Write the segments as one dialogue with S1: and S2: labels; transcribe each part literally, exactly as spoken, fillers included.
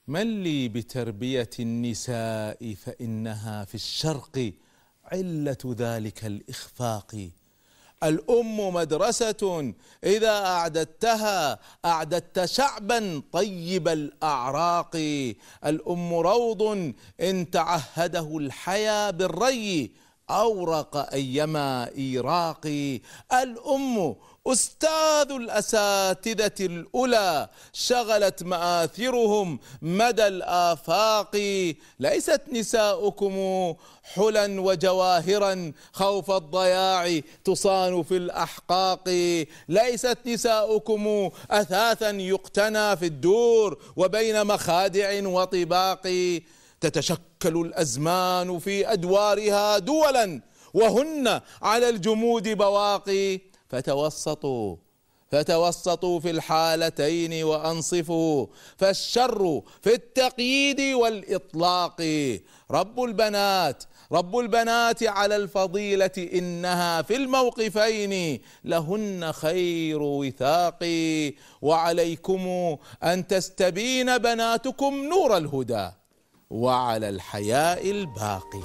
S1: من لي بتربية النساء فإنها في الشرق علة ذلك الإخفاق. الأم مدرسة إذا أعددتها أعددت شعبا طيب الأعراق. الأم روض إن تعهده الحيا بالري أورق أيما إيراق. الأم أستاذ الأساتذة الأولى شغلت مآثرهم مدى الآفاق. ليست نساؤكم حلا وجواهرا خوف الضياع تصان في الأحقاق. ليست نساؤكم أثاثا يقتنى في الدور وبين مخادع وطباق. تتشكل الأزمان في أدوارها دولا وهن على الجمود بواقي. فتوسطوا فتوسطوا في الحالتين وأنصفوا، فالشر في التقييد والإطلاق. رب البنات رب البنات على الفضيلة إنها في الموقفين لهن خير وثاق. وعليكم أن تستبين بناتكم نور الهدى وعلى الحياء الباقي.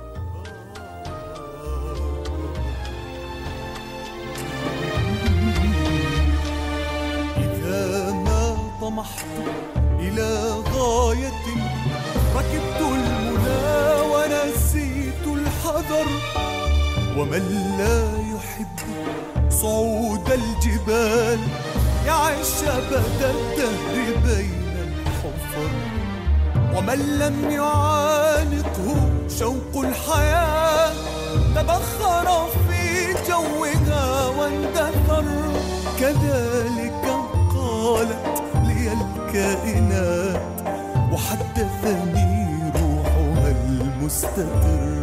S2: إذا ما طمحت إلى غاية ركبت المنى ونسيت الحذر. ومن لا يحب صعود الجبال يعيش أبد الدهر بين الحفر. ومن لم يعانقه شوق الحياة تبخر في جوها واندثر. كذلك قالت لي الكائنات وحدثني روحها المستتر.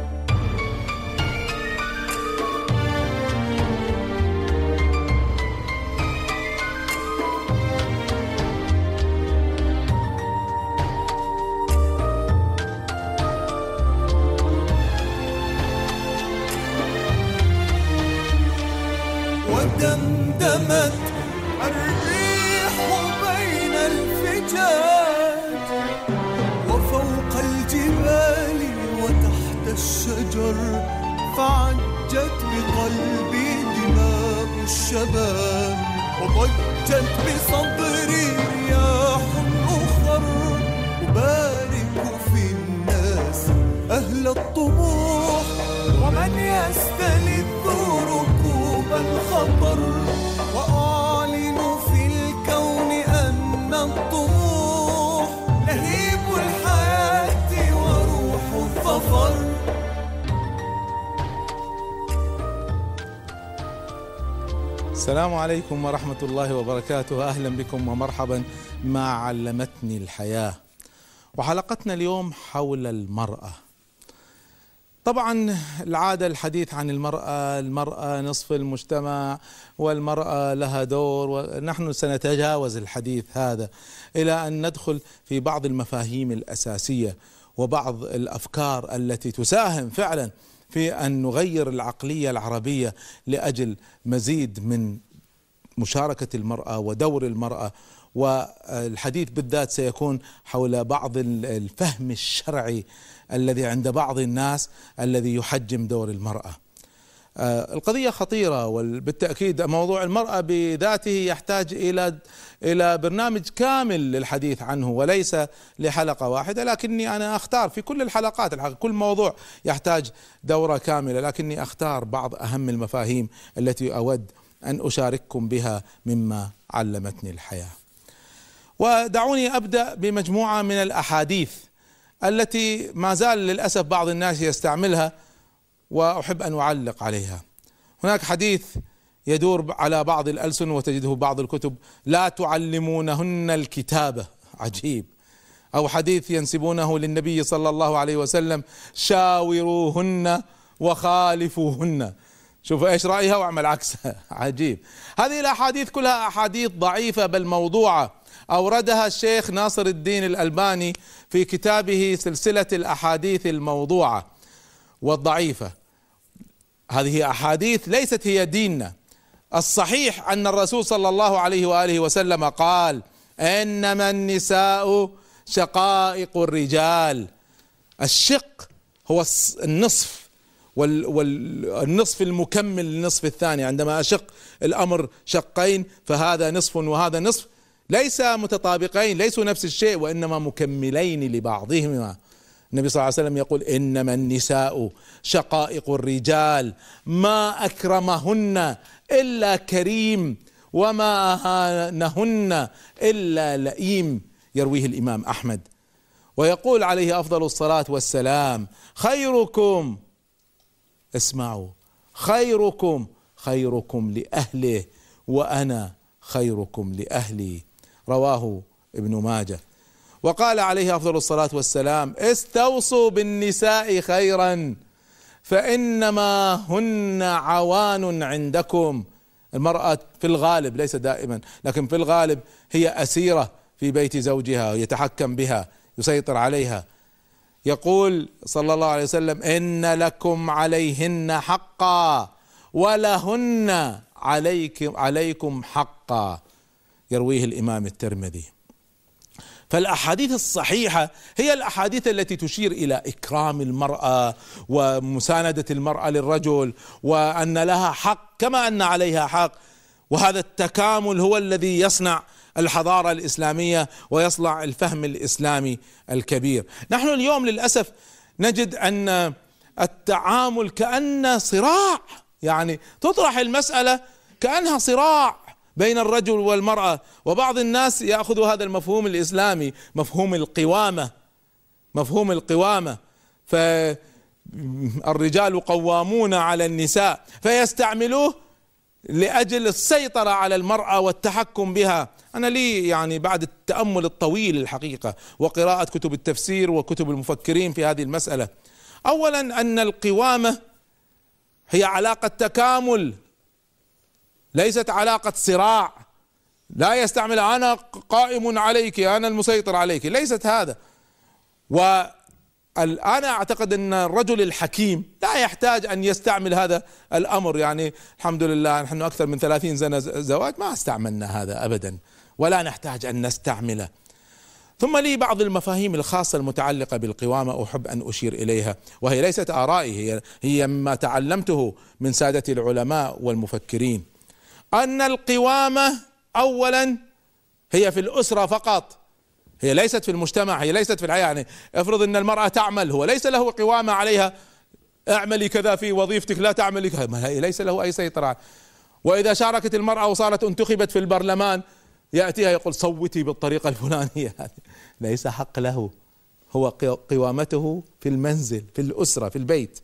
S2: ودمدمت الريح بين الفجاج وفوق الجبال وتحت الشجر. فعجت بقلبي دماء الشباب وضجت بصدري رياح أخر. أبارك في الناس أهل الطموح ومن يستلذ ركوب الخطر. وأعلن في الكون أن الطموح لهيب الحياة وروح الظفر.
S1: السلام عليكم ورحمة الله وبركاته. أهلا بكم ومرحبا مع علمتني الحياة، وحلقتنا اليوم حول المرأة. طبعا العادة الحديث عن المرأة، المرأة نصف المجتمع والمرأة لها دور، ونحن سنتجاوز الحديث هذا إلى أن ندخل في بعض المفاهيم الأساسية وبعض الأفكار التي تساهم فعلا في أن نغير العقلية العربية لأجل مزيد من مشاركة المرأة ودور المرأة. والحديث بالذات سيكون حول بعض الفهم الشرعي الذي عند بعض الناس الذي يحجم دور المرأة. القضية خطيرة، وبالتأكيد موضوع المرأة بذاته يحتاج إلى إلى برنامج كامل للحديث عنه وليس لحلقة واحدة، لكني أنا أختار في كل الحلقات الحقيقة كل موضوع يحتاج دورة كاملة، لكني أختار بعض أهم المفاهيم التي أود أن أشارككم بها مما علمتني الحياة. ودعوني أبدأ بمجموعة من الأحاديث التي ما زال للأسف بعض الناس يستعملها وأحب أن أعلق عليها. هناك حديث يدور على بعض الألسن وتجده بعض الكتب: لا تعلمونهن الكتابة. عجيب. أو حديث ينسبونه للنبي صلى الله عليه وسلم: شاوروهن وخالفوهن. شوف ايش رأيها واعمل عكسها. عجيب. هذه الأحاديث كلها أحاديث ضعيفة بل موضوعة، أوردها الشيخ ناصر الدين الألباني في كتابه سلسلة الأحاديث الموضوعة والضعيفة. هذه أحاديث ليست هي ديننا. الصحيح أن الرسول صلى الله عليه وآله وسلم قال: إنما النساء شقائق الرجال. الشق هو النصف والنصف المكمل للنصف الثاني. عندما أشق الأمر شقين فهذا نصف وهذا نصف، ليس متطابقين، ليسوا نفس الشيء، وإنما مكملين لبعضهما. النبي صلى الله عليه وسلم يقول: إنما النساء شقائق الرجال، ما أكرمهن إلا كريم وما أهانهن إلا لئيم. يرويه الإمام أحمد. ويقول عليه أفضل الصلاة والسلام: خيركم، اسمعوا، خيركم خيركم لأهله وأنا خيركم لأهلي. رواه ابن ماجه. وقال عليه أفضل الصلاة والسلام: استوصوا بالنساء خيرا فإنما هن عوان عندكم. المرأة في الغالب، ليس دائما لكن في الغالب، هي أسيرة في بيت زوجها، يتحكم بها، يسيطر عليها. يقول صلى الله عليه وسلم: إن لكم عليهن حقا ولهن عليكم عليكم حقا. يرويه الإمام الترمذي. فالأحاديث الصحيحة هي الأحاديث التي تشير إلى إكرام المرأة ومساندة المرأة للرجل، وأن لها حق كما أن عليها حق. وهذا التكامل هو الذي يصنع الحضارة الإسلامية ويصنع الفهم الإسلامي الكبير. نحن اليوم للأسف نجد أن التعامل كأن صراع، يعني تطرح المسألة كأنها صراع بين الرجل والمرأة. وبعض الناس يأخذ هذا المفهوم الإسلامي، مفهوم القوامة، مفهوم القوامة، فالرجال قوامون على النساء، فيستعملوه لأجل السيطرة على المرأة والتحكم بها. أنا لي يعني بعد التأمل الطويل الحقيقة وقراءة كتب التفسير وكتب المفكرين في هذه المسألة، أولا أن القوامة هي علاقة تكامل، ليست علاقة صراع. لا يستعمل أنا قائم عليك، أنا المسيطر عليك، ليست هذا. والآن أعتقد أن الرجل الحكيم لا يحتاج أن يستعمل هذا الأمر. يعني الحمد لله نحن أكثر من ثلاثين سنة زواج ما استعملنا هذا أبدا، ولا نحتاج أن نستعمله. ثم لي بعض المفاهيم الخاصة المتعلقة بالقوامة أحب أن أشير إليها، وهي ليست آرائي، هي هي ما تعلمته من سادة العلماء والمفكرين. أن القوامة أولا هي في الأسرة فقط، هي ليست في المجتمع، هي ليست في الحياة. يعني افرض أن المرأة تعمل، هو ليس له قوامة عليها، اعملي كذا في وظيفتك، لا تعملي كذا، ليس له أي سيطرة. وإذا شاركت المرأة وصارت انتخبت في البرلمان يأتيها يقول صوتي بالطريقة الفلانية، ليس حق له، هو قوامته في المنزل، في الأسرة، في البيت.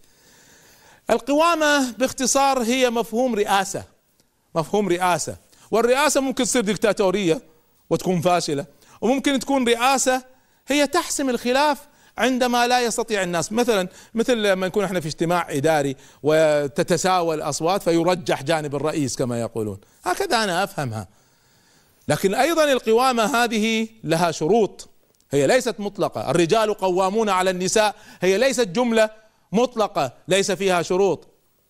S1: القوامة باختصار هي مفهوم رئاسة، مفهوم رئاسة. والرئاسة ممكن تصير ديكتاتورية وتكون فاشلة، وممكن تكون رئاسة هي تحسم الخلاف عندما لا يستطيع الناس. مثلا مثل لما نكون احنا في اجتماع إداري وتتساوى الأصوات فيرجح جانب الرئيس كما يقولون، هكذا أنا أفهمها. لكن أيضا القوامة هذه لها شروط، هي ليست مطلقة. الرجال قوامون على النساء هي ليست جملة مطلقة ليس فيها شروط.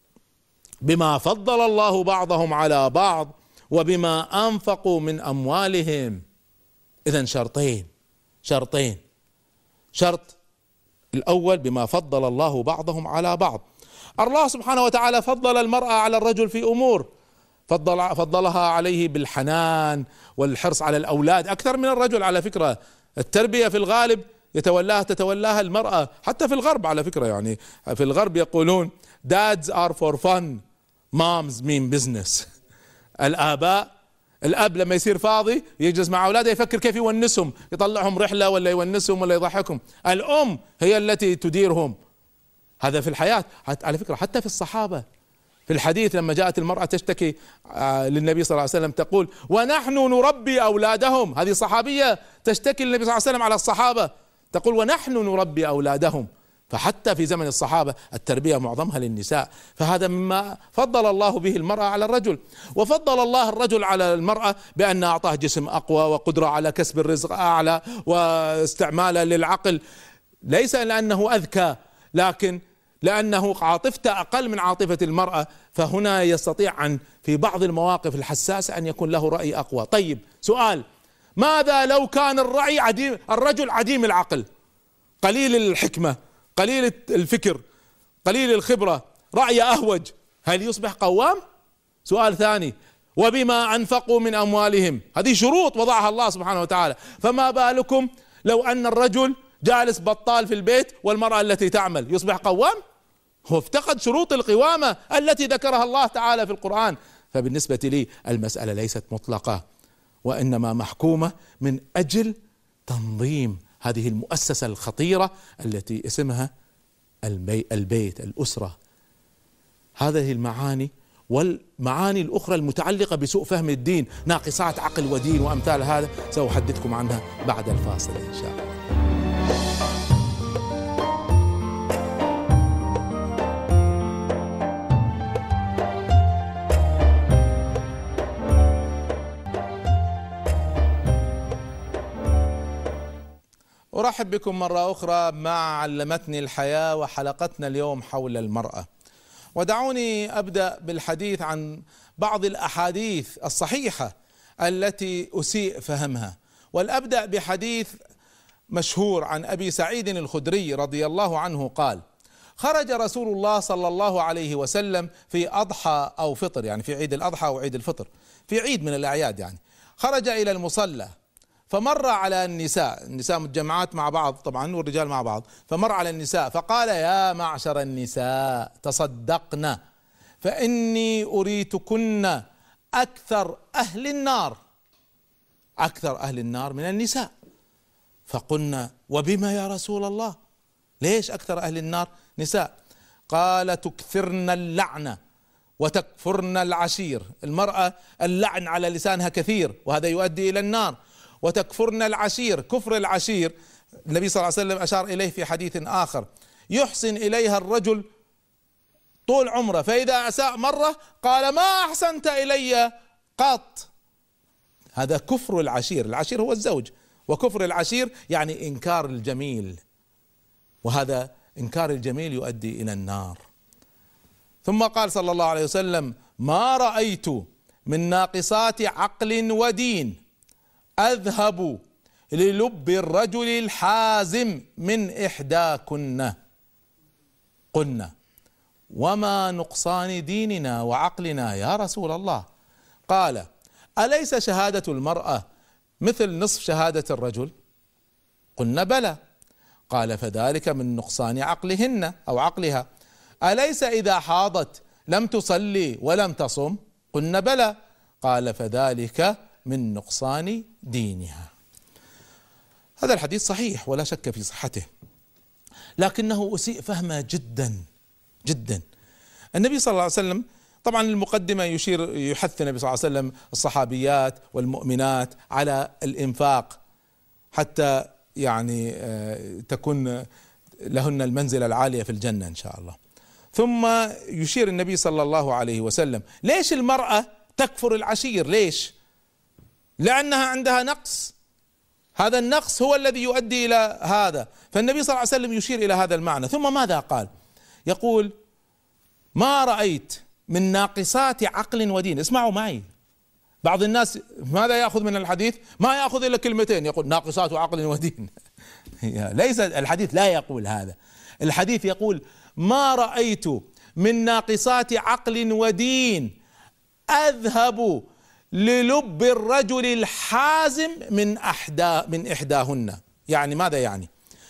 S1: بما فضل الله بعضهم على بعض وبما أنفقوا من أموالهم. إذن شرطين، شرطين. شرط الأول بما فضل الله بعضهم على بعض. الله سبحانه وتعالى فضل المرأة على الرجل في أمور، فضل فضلها عليه بالحنان والحرص على الأولاد أكثر من الرجل. على فكرة التربية في الغالب يتولاها تتولاها المرأة، حتى في الغرب على فكرة. يعني في الغرب يقولون dads are for fun, moms mean business. الآباء، الأب لما يصير فاضي يجلس مع أولاده يفكر كيف يونسهم، يطلعهم رحلة ولا يونسهم ولا يضحكهم. الأم هي التي تديرهم. هذا في الحياة. على فكرة حتى في الصحابة، في الحديث لما جاءت المرأة تشتكي للنبي صلى الله عليه وسلم تقول ونحن نربي أولادهم. هذه صحابية تشتكي للنبي صلى الله عليه وسلم على الصحابة، تقول ونحن نربي أولادهم. فحتى في زمن الصحابة التربية معظمها للنساء. فهذا مما فضل الله به المرأة على الرجل. وفضل الله الرجل على المرأة بأن أعطاه جسم أقوى وقدرة على كسب الرزق أعلى واستعماله للعقل، ليس لأنه أذكى لكن لأنه عاطفته أقل من عاطفة المرأة. فهنا يستطيع أن في بعض المواقف الحساسة أن يكون له رأي أقوى. طيب سؤال، ماذا لو كان الرعي عديم الرجل عديم العقل، قليل الحكمة، قليل الفكر، قليل الخبرة، رعي أهوج، هل يصبح قوام؟ سؤال ثاني، وبما أنفقوا من أموالهم، هذه شروط وضعها الله سبحانه وتعالى، فما بالكم لو أن الرجل جالس بطال في البيت والمرأة التي تعمل، يصبح قوام؟ هو افتقد شروط القوامة التي ذكرها الله تعالى في القرآن. فبالنسبة لي المسألة ليست مطلقة، وإنما محكومة من أجل تنظيم هذه المؤسسة الخطيرة التي اسمها البي البيت، الأسرة. هذه المعاني والمعاني الأخرى المتعلقة بسوء فهم الدين، ناقصات عقل ودين وأمثال هذا، سأحدثكم عنها بعد الفاصل إن شاء الله. أرحب بكم مرة أخرى مع علمتني الحياة، وحلقتنا اليوم حول المرأة. ودعوني أبدأ بالحديث عن بعض الأحاديث الصحيحة التي أسيء فهمها، والأبدأ بحديث مشهور عن أبي سعيد الخدري رضي الله عنه قال: خرج رسول الله صلى الله عليه وسلم في أضحى أو فطر، يعني في عيد الأضحى أو عيد الفطر، في عيد من الأعياد، يعني خرج إلى المصلى فمر على النساء، النساء متجمعات مع بعض طبعا والرجال مع بعض، فمر على النساء فقال: يا معشر النساء تصدقن فإني أريتكن أكثر أهل النار، أكثر أهل النار من النساء. فقلنا: وبما يا رسول الله؟ ليش أكثر أهل النار نساء؟ قال: تكثرن اللعنة وتكفرن العشير، المرأة اللعن على لسانها كثير وهذا يؤدي إلى النار، وتكفرن العشير، كفر العشير النبي صلى الله عليه وسلم أشار إليه في حديث آخر: يحسن إليها الرجل طول عمره فإذا أساء مرة قال: ما أحسنت إلي قط. هذا كفر العشير، العشير هو الزوج، وكفر العشير يعني إنكار الجميل، وهذا إنكار الجميل يؤدي إلى النار. ثم قال صلى الله عليه وسلم: ما رأيت من ناقصات عقل ودين أذهب للب الرجل الحازم من إحداكن. قلنا: وما نقصان ديننا وعقلنا يا رسول الله؟ قال: أليس شهادة المرأة مثل نصف شهادة الرجل؟ قلنا: بلى. قال: فذلك من نقصان عقلهن أو عقلها. أليس إذا حاضت لم تصلي ولم تصم؟ قلنا: بلى. قال: فذلك من نقصان دينها. هذا الحديث صحيح ولا شك في صحته، لكنه أسيء فهمه جدا جدا. النبي صلى الله عليه وسلم طبعا المقدمة يشير يحث النبي صلى الله عليه وسلم الصحابيات والمؤمنات على الإنفاق حتى يعني تكون لهن المنزلة العالية في الجنة إن شاء الله. ثم يشير النبي صلى الله عليه وسلم: ليش المرأة تكفر العشير؟ ليش؟ لأنها عندها نقص، هذا النقص هو الذي يؤدي إلى هذا. فالنبي صلى الله عليه وسلم يشير إلى هذا المعنى. ثم ماذا قال؟ يقول: ما رأيت من ناقصات عقل ودين. اسمعوا معي، بعض الناس ماذا يأخذ من الحديث؟ ما يأخذ إلا كلمتين، يقول ناقصات عقل ودين. ليس الحديث لا يقول هذا، الحديث يقول: ما رأيت من ناقصات عقل ودين أذهب للب الرجل الحازم من أحدى من إحداهن. يعني ماذا يعني؟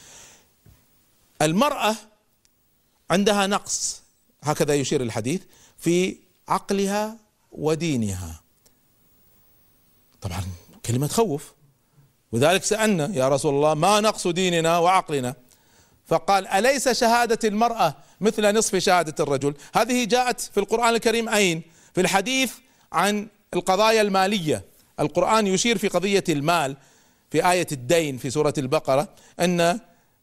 S1: المرأة عندها نقص، هكذا يشير الحديث، في عقلها ودينها. طبعا كلمة تخوف، وذلك سألنا: يا رسول الله ما نقص ديننا وعقلنا؟ فقال: أليس شهادة المرأة مثل نصف شهادة الرجل؟ هذه جاءت في القرآن الكريم أين؟ في الحديث عن القضايا المالية. القرآن يشير في قضية المال في آية الدين في سورة البقرة أن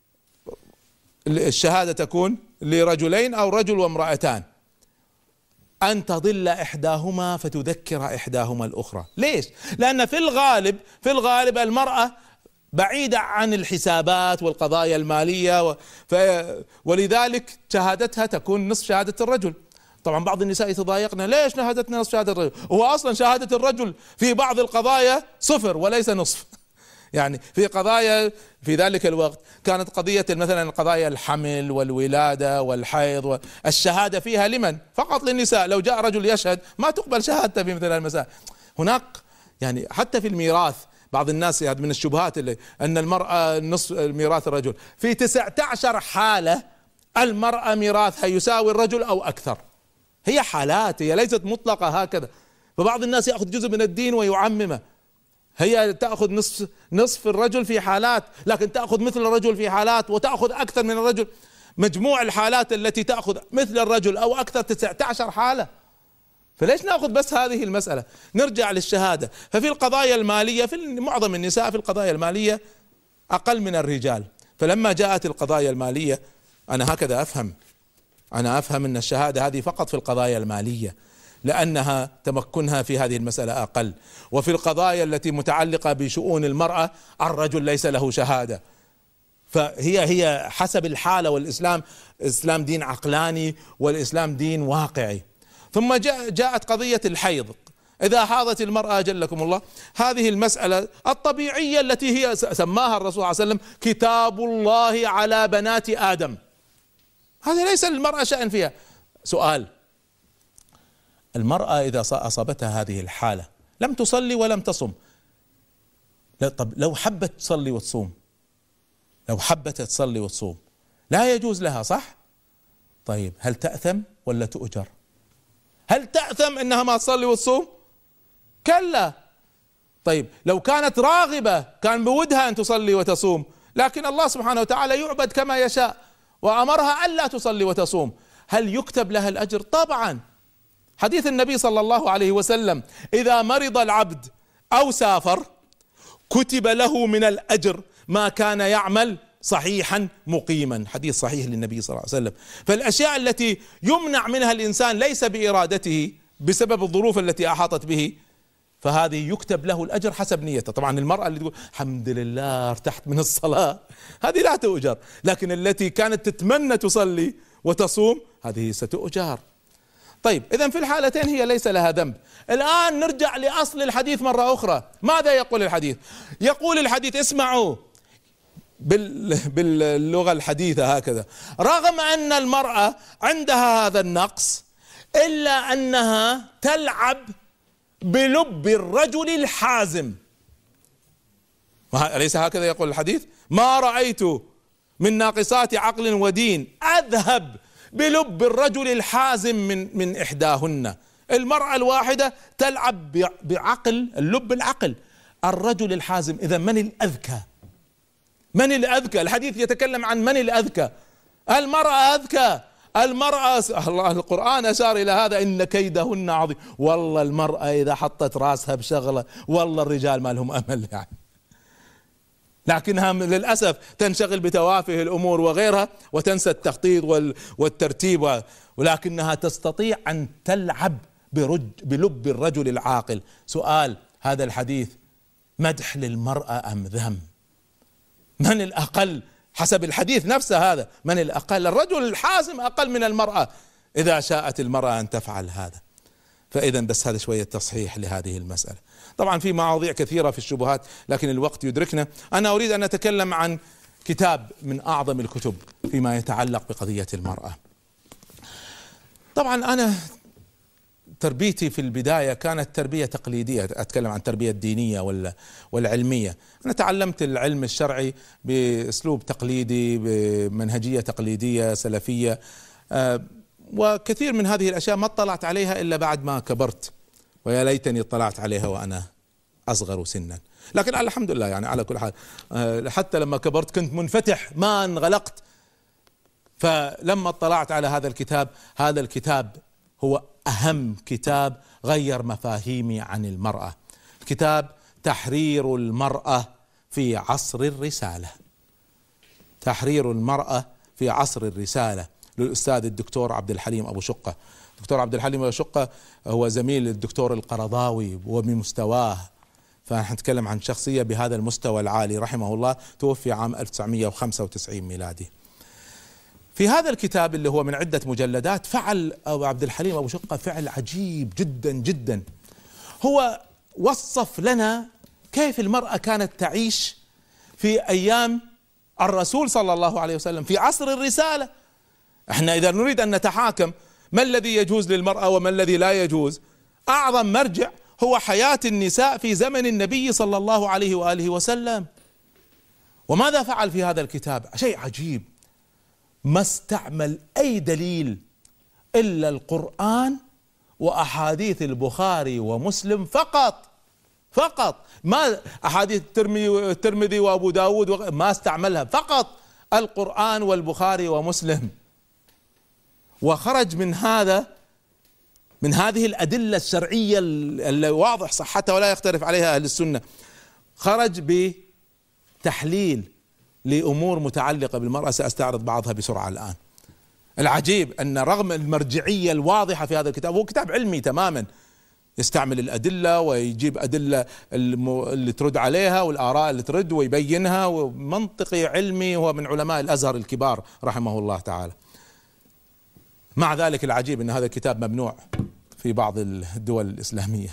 S1: الشهادة تكون لرجلين أو رجل وامرأتان، أن تضل إحداهما فتذكر إحداهما الأخرى. ليش؟ لأن في الغالب في الغالب المرأة بعيدة عن الحسابات والقضايا المالية و... ف... ولذلك شهادتها تكون نصف شهادة الرجل. طبعا بعض النساء يتضايقن، ليش شهادتنا نصف شهادة الرجل؟ هو أصلا شهادة الرجل في بعض القضايا صفر وليس نصف. يعني في قضايا في ذلك الوقت كانت قضية مثلا قضايا الحمل والولادة والحيض والشهادة فيها لمن؟ فقط للنساء. لو جاء رجل يشهد ما تقبل شهادته في مثل المسائل. هناك يعني حتى في الميراث بعض الناس من الشبهات اللي أن المرأة نصف ميراث الرجل، في تسعة عشر حالة المرأة ميراثها يساوي الرجل أو أكثر. هي حالات، هي ليست مطلقة هكذا. فبعض الناس يأخذ جزء من الدين ويعممه. هي تأخذ نصف نصف الرجل في حالات، لكن تأخذ مثل الرجل في حالات، وتأخذ أكثر من الرجل. مجموع الحالات التي تأخذ مثل الرجل أو أكثر تسعة عشر حالة. فليش نأخذ بس هذه المسألة؟ نرجع للشهادة. ففي القضايا المالية في معظم النساء في القضايا المالية أقل من الرجال. فلما جاءت القضايا المالية أنا هكذا أفهم أنا أفهم أن الشهادة هذه فقط في القضايا المالية، لأنها تمكنها في هذه المسألة أقل. وفي القضايا التي متعلقة بشؤون المرأة الرجل ليس له شهادة. فهي هي حسب الحالة. والإسلام إسلام دين عقلاني، والإسلام دين واقعي. ثم جاءت قضية الحيض. إذا حاضت المرأة جلكم الله، هذه المسألة الطبيعية التي هي سماها الرسول صلى الله عليه وسلم كتاب الله على بنات آدم. هذا ليس للمرأة شأن فيها. سؤال: المرأة إذا أصابتها هذه الحالة لم تصلي ولم تصم، طب لو حبت تصلي وتصوم، لو حبت تصلي وتصوم لا يجوز لها، صح؟ طيب هل تأثم ولا تؤجر؟ هل تأثم انها ما تصلي وتصوم؟ كلا. طيب لو كانت راغبة كان بودها ان تصلي وتصوم، لكن الله سبحانه وتعالى يعبد كما يشاء وامرها الا تصلي وتصوم، هل يكتب لها الاجر؟ طبعا. حديث النبي صلى الله عليه وسلم: اذا مرض العبد او سافر كتب له من الاجر ما كان يعمل صحيحا مقيما. حديث صحيح للنبي صلى الله عليه وسلم. فالاشياء التي يمنع منها الانسان ليس بارادته بسبب الظروف التي احاطت به، فهذه يكتب له الاجر حسب نيته. طبعا المرأة اللي تقول الحمد لله ارتحت من الصلاة هذه لا تؤجر، لكن التي كانت تتمنى تصلي وتصوم هذه ستؤجر. طيب اذا في الحالتين هي ليس لها ذنب. الان نرجع لاصل الحديث مرة اخرى. ماذا يقول الحديث؟ يقول الحديث، اسمعوا باللغة الحديثة هكذا: رغم ان المرأة عندها هذا النقص الا انها تلعب بلب الرجل الحازم. أليس هكذا يقول الحديث؟ ما رأيت من ناقصات عقل ودين أذهب بلب الرجل الحازم من من إحداهن. المرأة الواحدة تلعب بعقل اللب العقل الرجل الحازم. إذا من الأذكى؟ من الأذكى؟ الحديث يتكلم عن من الأذكى. المرأة أذكى. المرأة الله القرآن أشار إلى هذا: إن كيدهن عظيم. والله المرأة إذا حطت راسها بشغلة والله الرجال ما لهم أمل يعني. لكنها للأسف تنشغل بتوافه الأمور وغيرها وتنسى التخطيط والترتيب، ولكنها تستطيع أن تلعب برج بلب الرجل العاقل. سؤال: هذا الحديث مدح للمرأة أم ذم؟ من الأقل حسب الحديث نفسه هذا؟ من الأقل؟ الرجل الحازم أقل من المرأة إذا شاءت المرأة أن تفعل هذا. فإذا بس هذا شوية تصحيح لهذه المسألة. طبعا في مواضيع كثيرة في الشبهات لكن الوقت يدركنا. أنا أريد أن أتكلم عن كتاب من أعظم الكتب فيما يتعلق بقضية المرأة. طبعا أنا تربيتي في البداية كانت تربية تقليدية، أتكلم عن التربية الدينية والعلمية. أنا تعلمت العلم الشرعي بأسلوب تقليدي بمنهجية تقليدية سلفية، وكثير من هذه الأشياء ما اطلعت عليها إلا بعد ما كبرت، ويا ليتني اطلعت عليها وأنا أصغر سنا. لكن الحمد لله يعني على كل حال حتى لما كبرت كنت منفتح ما انغلقت. فلما اطلعت على هذا الكتاب، هذا الكتاب هو أهم كتاب غير مفاهيمي عن المرأة. كتاب تحرير المرأة في عصر الرسالة. تحرير المرأة في عصر الرسالة للأستاذ الدكتور عبد الحليم أبو شقة. الدكتور عبد الحليم أبو شقة هو زميل الدكتور القرضاوي وبمستواه، فنحن نتكلم عن شخصية بهذا المستوى العالي رحمه الله. توفي عام ألف وتسعمئة وخمسة وتسعين ميلادي. في هذا الكتاب اللي هو من عدة مجلدات فعل أبو عبد الحليم أبو شقة فعل عجيب جدا جدا. هو وصف لنا كيف المرأة كانت تعيش في أيام الرسول صلى الله عليه وسلم في عصر الرسالة. احنا إذا نريد أن نتحاكم ما الذي يجوز للمرأة وما الذي لا يجوز، أعظم مرجع هو حياة النساء في زمن النبي صلى الله عليه وآله وسلم. وماذا فعل في هذا الكتاب؟ شيء عجيب، ما استعمل أي دليل إلا القرآن وأحاديث البخاري ومسلم فقط فقط، ما أحاديث الترمذي وأبو داود ما استعملها، فقط القرآن والبخاري ومسلم. وخرج من هذا من هذه الأدلة الشرعية اللي واضح صحتها ولا يختلف عليها أهل السنة، خرج بتحليل لأمور متعلقة بالمرأة سأستعرض بعضها بسرعة الآن. العجيب أن رغم المرجعية الواضحة في هذا الكتاب، هو كتاب علمي تماما، يستعمل الأدلة ويجيب أدلة اللي ترد عليها والآراء اللي ترد ويبينها، ومنطقي علمي، هو من علماء الأزهر الكبار رحمه الله تعالى. مع ذلك العجيب أن هذا الكتاب ممنوع في بعض الدول الإسلامية.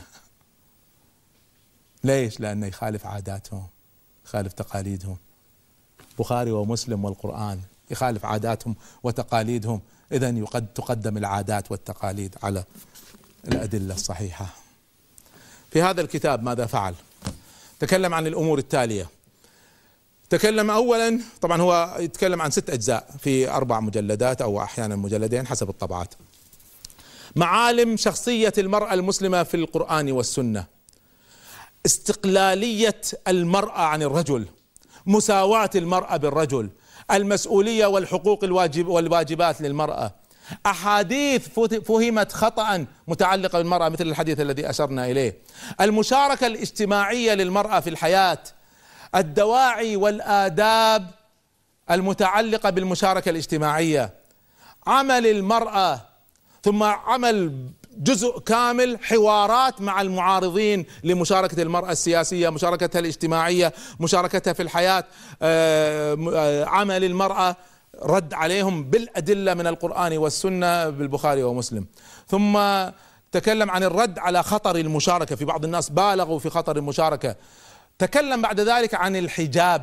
S1: ليش؟ لأنه يخالف عاداتهم، يخالف تقاليدهم. بخاري ومسلم والقرآن يخالف عاداتهم وتقاليدهم، إذن قد تقدم العادات والتقاليد على الأدلة الصحيحة. في هذا الكتاب ماذا فعل؟ تكلم عن الأمور التالية. تكلم أولا، طبعا هو يتكلم عن ست أجزاء في أربع مجلدات أو أحيانا مجلدين حسب الطبعات. معالم شخصية المرأة المسلمة في القرآن والسنة، استقلالية المرأة عن الرجل، مساواة المرأة بالرجل، المسؤولية والحقوق الواجب والواجبات للمرأة، أحاديث فهمت خطأ متعلقة بالمرأة مثل الحديث الذي أشرنا إليه، المشاركة الاجتماعية للمرأة في الحياة، الدواعي والآداب المتعلقة بالمشاركة الاجتماعية، عمل المرأة، ثم عمل جزء كامل حوارات مع المعارضين لمشاركة المرأة السياسية، مشاركتها الاجتماعية، مشاركتها في الحياة، عمل المرأة، رد عليهم بالأدلة من القرآن والسنة بالبخاري ومسلم. ثم تكلم عن الرد على خطر المشاركة، في بعض الناس بالغوا في خطر المشاركة. تكلم بعد ذلك عن الحجاب،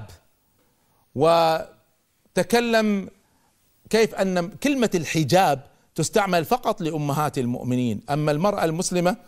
S1: وتكلم كيف أن كلمة الحجاب تستعمل فقط لأمهات المؤمنين، أما المرأة المسلمة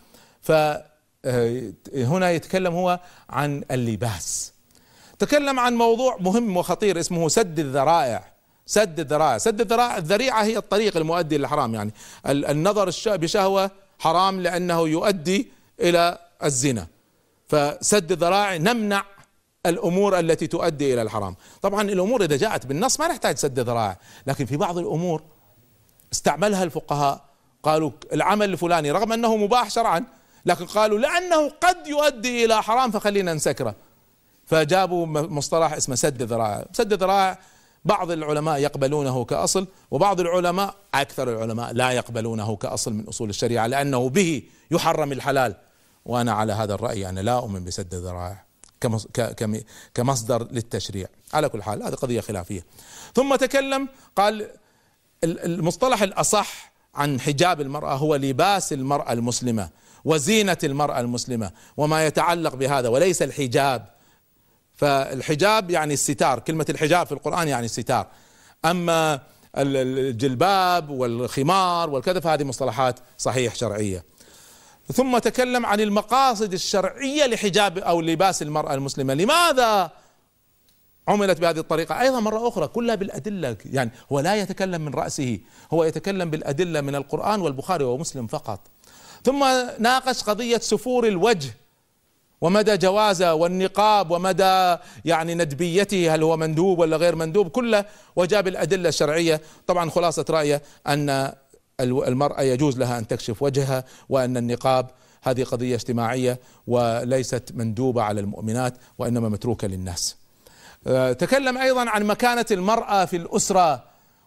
S1: فهنا يتكلم هو عن اللباس. تكلم عن موضوع مهم وخطير اسمه سد الذرائع. سد الذرائع، سد الذرائع، الذريعة هي الطريق المؤدي للحرام، يعني النظر بشهوة حرام لأنه يؤدي إلى الزنا، فسد الذرائع نمنع الأمور التي تؤدي إلى الحرام. طبعا الأمور إذا جاءت بالنص ما نحتاج سد ذرائع، لكن في بعض الأمور استعملها الفقهاء، قالوا العمل الفلاني رغم أنه مباح شرعا، لكن قالوا لأنه قد يؤدي إلى حرام فخلينا نسكره، فجابوا مصطلح اسمه سد الذرائع. سد الذرائع بعض العلماء يقبلونه كأصل، وبعض العلماء أكثر العلماء لا يقبلونه كأصل من أصول الشريعة، لأنه به يحرم الحلال، وأنا على هذا الرأي، أنا لا أؤمن بسد الذرائع كمصدر للتشريع. على كل حال هذه قضية خلافية. ثم تكلم قال المصطلح الأصح عن حجاب المرأة هو لباس المرأة المسلمة وزينة المرأة المسلمة وما يتعلق بهذا، وليس الحجاب. فالحجاب يعني الستار، كلمة الحجاب في القرآن يعني الستار، أما الجلباب والخمار والكذا فهذه مصطلحات صحيح شرعية. ثم تكلم عن المقاصد الشرعية لحجاب أو لباس المرأة المسلمة، لماذا عملت بهذه الطريقة، أيضا مرة أخرى كلها بالأدلة، يعني هو لا يتكلم من رأسه، هو يتكلم بالأدلة من القرآن والبخاري ومسلم فقط. ثم ناقش قضية سفور الوجه ومدى جوازه، والنقاب ومدى يعني ندبيته، هل هو مندوب ولا غير مندوب، كله وجاب الأدلة الشرعية. طبعا خلاصة رأيه أن المرأة يجوز لها أن تكشف وجهها، وأن النقاب هذه قضية اجتماعية وليست مندوبة على المؤمنات وإنما متروكة للناس. تكلم أيضا عن مكانة المرأة في الأسرة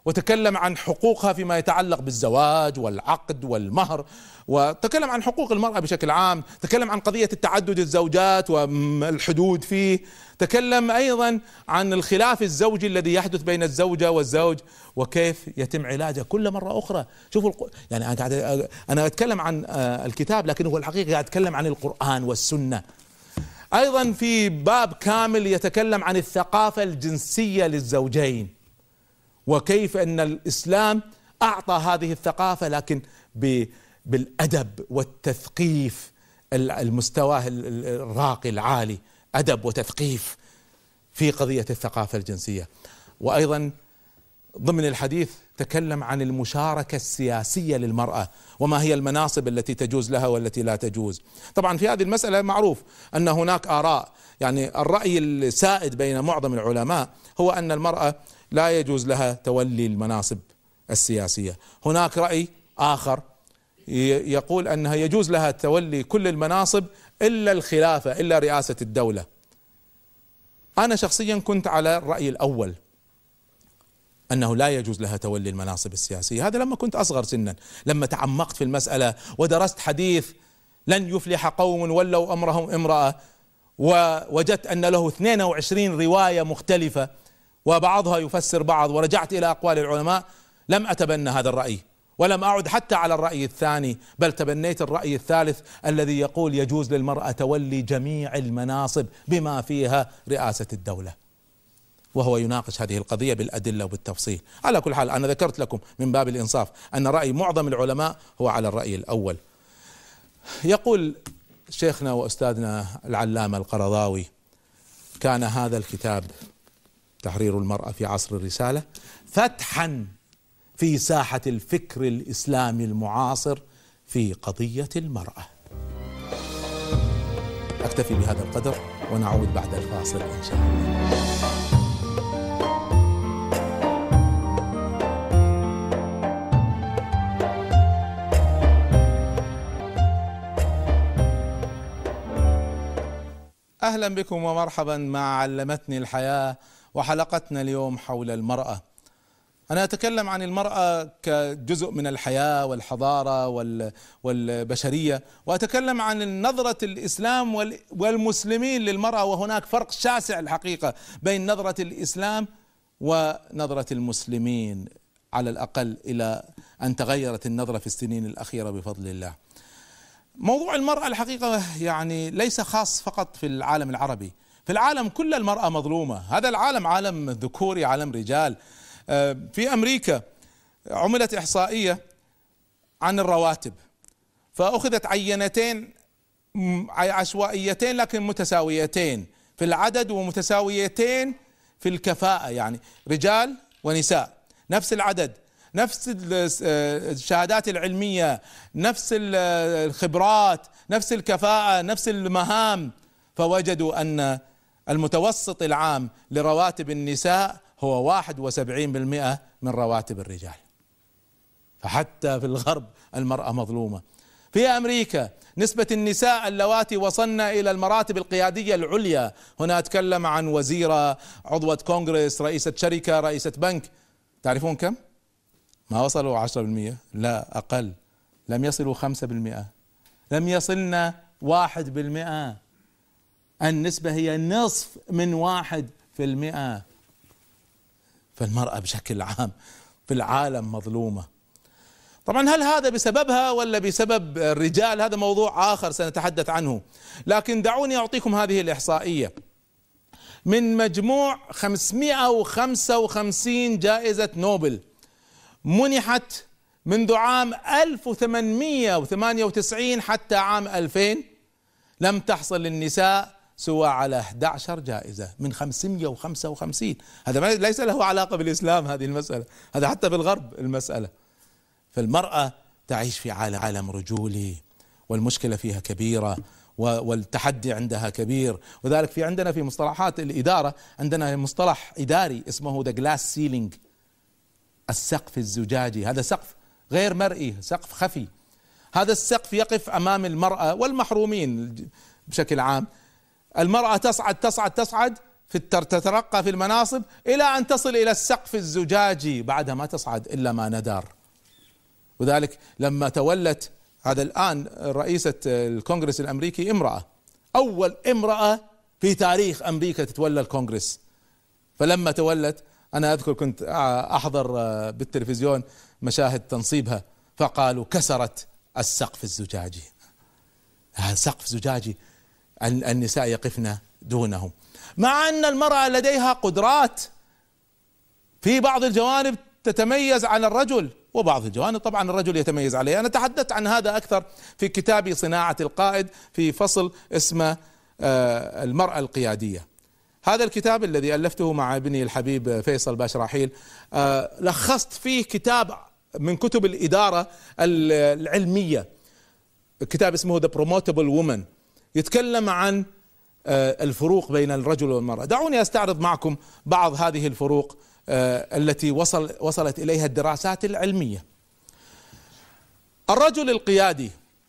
S1: وتكلم عن حقوقها فيما يتعلق بالزواج والعقد والمهر، وتكلم عن حقوق المرأة بشكل عام، تكلم عن قضية التعدد الزوجات والحدود فيه، تكلم أيضا عن الخلاف الزوجي الذي يحدث بين الزوجة والزوج وكيف يتم علاجه كل مرة أخرى. شوفوا الق... يعني أنا قاعد أنا أتكلم عن الكتاب، لكن هو الحقيقة قاعد أتكلم عن القرآن والسنة. أيضا في باب كامل يتكلم عن الثقافة الجنسية للزوجين، وكيف أن الإسلام أعطى هذه الثقافة لكن بالأدب والتثقيف المستوى الراقي العالي، أدب وتثقيف في قضية الثقافة الجنسية. وأيضا ضمن الحديث تكلم عن المشاركة السياسية للمرأة وما هي المناصب التي تجوز لها والتي لا تجوز. طبعا في هذه المسألة معروف أن هناك آراء، يعني الرأي السائد بين معظم العلماء هو أن المرأة لا يجوز لها تولي المناصب السياسية. هناك رأي آخر يقول أنها يجوز لها تولي كل المناصب إلا الخلافة، إلا رئاسة الدولة. أنا شخصيا كنت على الرأي الأول، أنه لا يجوز لها تولي المناصب السياسية. هذا لما كنت أصغر سنا، لما تعمقت في المسألة ودرست حديث لن يفلح قوم ولوا أمرهم امرأة، ووجدت أن له اثنين وعشرين رواية مختلفة وبعضها يفسر بعض، ورجعت إلى أقوال العلماء، لم أتبنى هذا الرأي ولم أعد حتى على الرأي الثاني، بل تبنيت الرأي الثالث الذي يقول يجوز للمرأة تولي جميع المناصب بما فيها رئاسة الدولة، وهو يناقش هذه القضية بالأدلة وبالتفصيل. على كل حال أنا ذكرت لكم من باب الإنصاف أن رأي معظم العلماء هو على الرأي الأول. يقول شيخنا وأستاذنا العلامة القرضاوي: كان هذا الكتاب تحرير المرأة في عصر الرسالة فتحا في ساحة الفكر الإسلامي المعاصر في قضية المرأة. أكتفي بهذا القدر ونعود بعد الفاصل إن شاء الله. أهلا بكم ومرحبا مع علمتني الحياة وحلقتنا اليوم حول المرأة. أنا أتكلم عن المرأة كجزء من الحياة والحضارة والبشرية، وأتكلم عن نظرة الإسلام والمسلمين للمرأة، وهناك فرق شاسع الحقيقة بين نظرة الإسلام ونظرة المسلمين، على الأقل إلى أن تغيرت النظرة في السنين الأخيرة بفضل الله. موضوع المرأة الحقيقة يعني ليس خاص فقط في العالم العربي، في العالم كل المرأة مظلومة. هذا العالم عالم ذكوري، عالم رجال. في أمريكا عملت إحصائية عن الرواتب، فأخذت عينتين عشوائيتين لكن متساويتين في العدد ومتساويتين في الكفاءة، يعني رجال ونساء نفس العدد، نفس الشهادات العلمية، نفس الخبرات، نفس الكفاءة، نفس المهام. فوجدوا أن المتوسط العام لرواتب النساء هو واحد وسبعين بالمئة من رواتب الرجال. فحتى في الغرب المرأة مظلومة. في أمريكا نسبة النساء اللواتي وصلن إلى المراتب القيادية العليا، هنا أتكلم عن وزيرة، عضوة كونغرس، رئيسة شركة، رئيسة بنك، تعرفون كم؟ ما وصلوا عشرة بالمئة، لا أقل، لم يصلوا خمسة بالمئة، لم يصلنا واحد بالمئة. النسبة هي نصف من واحد في المئة. فالمرأة بشكل عام في العالم مظلومة. طبعا هل هذا بسببها ولا بسبب الرجال؟ هذا موضوع آخر سنتحدث عنه، لكن دعوني أعطيكم هذه الإحصائية. من مجموع خمسمئة وخمسة وخمسين جائزة نوبل منحت منذ عام ألف وثمانمئة وثمانية وتسعين حتى عام ألفين، لم تحصل للنساء سوى على أحد عشر جائزة من خمسمئة وخمسة وخمسين. هذا ليس له علاقة بالإسلام، هذه المسألة، هذا حتى في الغرب المسألة. فالمرأة تعيش في عالم عالم رجولي، والمشكلة فيها كبيرة، والتحدي عندها كبير. وذلك في عندنا في مصطلحات الإدارة عندنا مصطلح إداري اسمه the glass ceiling، السقف الزجاجي. هذا سقف غير مرئي، سقف خفي. هذا السقف يقف أمام المرأة والمحرومين بشكل عام. المرأة تصعد تصعد تصعد في تترقى في المناصب إلى أن تصل إلى السقف الزجاجي، بعدها ما تصعد إلا ما ندار. وذلك لما تولت هذا الآن رئيسة الكونغرس الأمريكي امرأة، أول امرأة في تاريخ أمريكا تتولى الكونغرس. فلما تولت أنا أذكر كنت أحضر بالتلفزيون مشاهد تنصيبها، فقالوا كسرت السقف الزجاجي. هذا سقف زجاجي النساء يقفن دونهم، مع أن المرأة لديها قدرات في بعض الجوانب تتميز عن الرجل، وبعض الجوانب طبعا الرجل يتميز عليها. أنا تحدثت عن هذا أكثر في كتابي صناعة القائد في فصل اسمه المرأة القيادية. هذا الكتاب الذي ألفته مع ابني الحبيب فيصل باشراحيل، لخصت فيه كتاب من كتب الإدارة العلمية، كتاب اسمه The Promotable Woman، يتكلم عن الفروق بين الرجل والمرأة. دعوني أستعرض معكم بعض هذه الفروق التي وصل وصلت إليها الدراسات العلمية. الرجل القيادي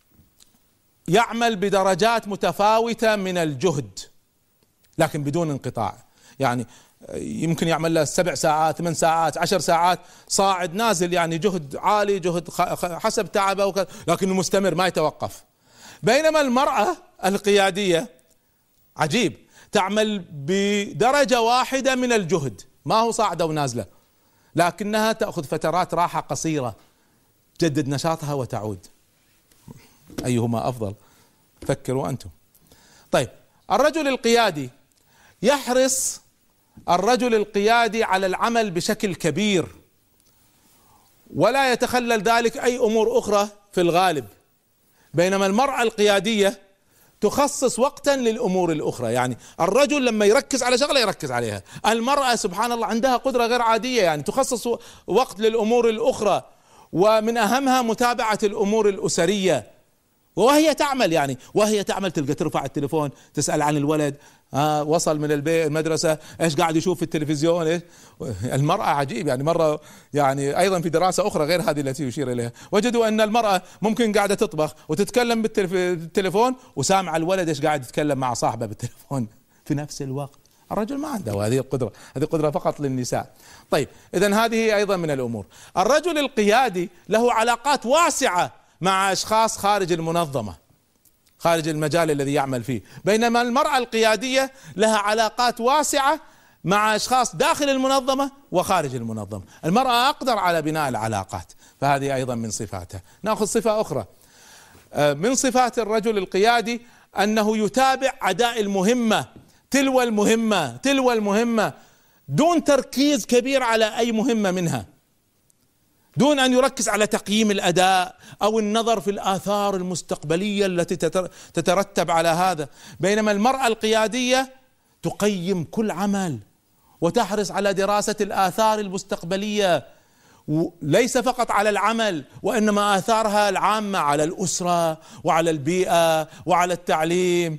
S1: يعمل بدرجات متفاوتة من الجهد لكن بدون انقطاع، يعني يمكن يعمل له سبع ساعات ثمان ساعات عشر ساعات صاعد نازل، يعني جهد عالي، جهد حسب تعبه وكذا، لكنه مستمر ما يتوقف. بينما المرأة القيادية عجيب، تعمل بدرجة واحدة من الجهد، ما هو صاعدة ونازلة، لكنها تأخذ فترات راحة قصيرة تجدد نشاطها وتعود. أيهما أفضل؟ فكروا أنتم. طيب، الرجل القيادي يحرص الرجل القيادي على العمل بشكل كبير، ولا يتخلل ذلك أي أمور أخرى في الغالب، بينما المرأة القيادية تخصص وقتا للأمور الأخرى. يعني الرجل لما يركز على شغلة يركز عليها، المرأة سبحان الله عندها قدرة غير عادية، يعني تخصص وقت للأمور الأخرى، ومن أهمها متابعة الأمور الأسرية. وهي تعمل يعني وهي تعمل تلقى ترفع التليفون تسأل عن الولد، آه وصل من البيت المدرسة، ايش قاعد يشوف في التلفزيون، ايش. المرأة عجيب، يعني مرة يعني ايضا في دراسة اخرى غير هذه التي يشير اليها، وجدوا ان المرأة ممكن قاعدة تطبخ وتتكلم بالتليفون وسامع الولد ايش قاعد يتكلم مع صاحبه بالتليفون في نفس الوقت. الرجل ما عنده هذه القدرة، هذه قدرة فقط للنساء. طيب، اذن هذه ايضا من الامور. الرجل القيادي له علاقات واسعة مع اشخاص خارج المنظمة، خارج المجال الذي يعمل فيه، بينما المرأة القيادية لها علاقات واسعة مع اشخاص داخل المنظمة وخارج المنظمة. المرأة اقدر على بناء العلاقات، فهذه ايضا من صفاتها. ناخذ صفة اخرى من صفات الرجل القيادي، انه يتابع اداء المهمة تلو المهمة تلو المهمة دون تركيز كبير على اي مهمة منها، دون أن يركز على تقييم الأداء أو النظر في الآثار المستقبلية التي تترتب على هذا. بينما المرأة القيادية تقيم كل عمل وتحرص على دراسة الآثار المستقبلية، ليس فقط على العمل وإنما آثارها العامة على الأسرة وعلى البيئة وعلى التعليم،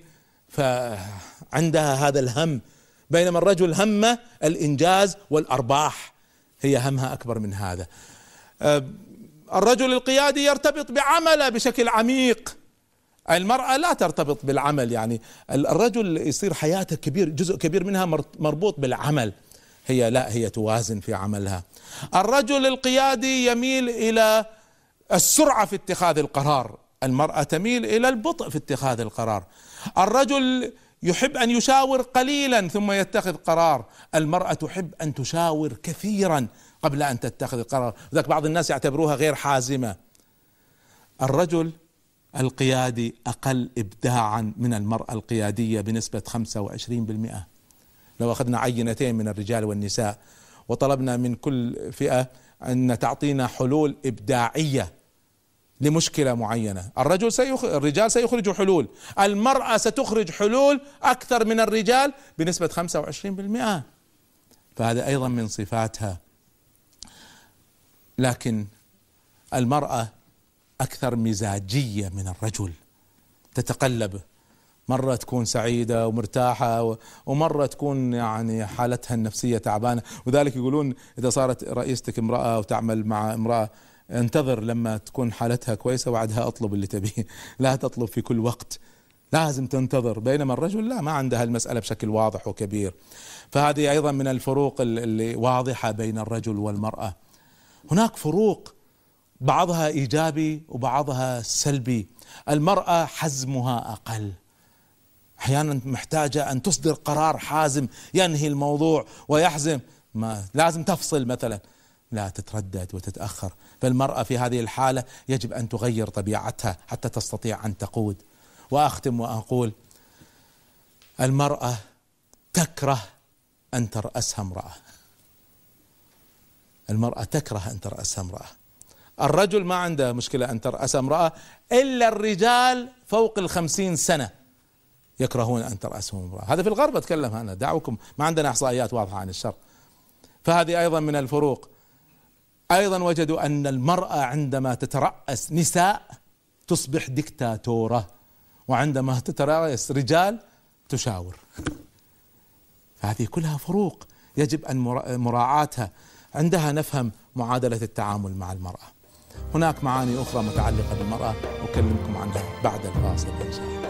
S1: فعندها هذا الهم. بينما الرجل همه الإنجاز والأرباح، هي همها أكبر من هذا. الرجل القيادي يرتبط بعمله بشكل عميق، المرأة لا ترتبط بالعمل. يعني الرجل يصير حياته كبير، جزء كبير منها مربوط بالعمل، هي لا، هي توازن في عملها. الرجل القيادي يميل إلى السرعة في اتخاذ القرار، المرأة تميل إلى البطء في اتخاذ القرار. الرجل يحب أن يشاور قليلا ثم يتخذ قرار، المرأة تحب أن تشاور كثيرا قبل أن تتخذ القرار، ذاك بعض الناس يعتبروها غير حازمة. الرجل القيادي أقل إبداعا من المرأة القيادية بنسبة خمسة وعشرين بالمئة. لو أخذنا عينتين من الرجال والنساء وطلبنا من كل فئة أن تعطينا حلول إبداعية لمشكلة معينة، الرجل سيخرج الرجال سيخرجوا حلول، المرأة ستخرج حلول أكثر من الرجال بنسبة خمسة وعشرين بالمئة، فهذا أيضا من صفاتها. لكن المرأة أكثر مزاجية من الرجل، تتقلب، مرة تكون سعيدة ومرتاحة ومرة تكون يعني حالتها النفسية تعبانة. وذلك يقولون إذا صارت رئيستك امرأة وتعمل مع امرأة، انتظر لما تكون حالتها كويسة وبعدها اطلب اللي تبيه، لا تطلب في كل وقت، لازم تنتظر، بينما الرجل لا، ما عنده هالمسألة بشكل واضح وكبير. فهذه أيضا من الفروق اللي واضحة بين الرجل والمرأة. هناك فروق بعضها إيجابي وبعضها سلبي. المرأة حزمها أقل، أحيانا محتاجة أن تصدر قرار حازم ينهي الموضوع ويحزم، ما لازم تفصل مثلا، لا تتردد وتتأخر. فالمرأة في هذه الحالة يجب أن تغير طبيعتها حتى تستطيع أن تقود. وأختم وأقول: المرأة تكره أن ترأسها امرأة. المرأة تكره أن ترأسها امرأة. الرجل ما عنده مشكلة أن ترأس امرأة، إلا الرجال فوق الخمسين سنة يكرهون أن ترأسهم امرأة. هذا في الغرب أتكلم أنا، دعوكم، ما عندنا إحصائيات واضحة عن الشرق. فهذه أيضا من الفروق. أيضا وجدوا أن المرأة عندما تترأس نساء تصبح دكتاتورة، وعندما تترأس رجال تشاور. فهذه كلها فروق يجب أن مراعاتها. عندها نفهم معادلة التعامل مع المرأة. هناك معاني أخرى متعلقة بالمرأة أكلمكم عنها بعد الفاصل إن شاء الله.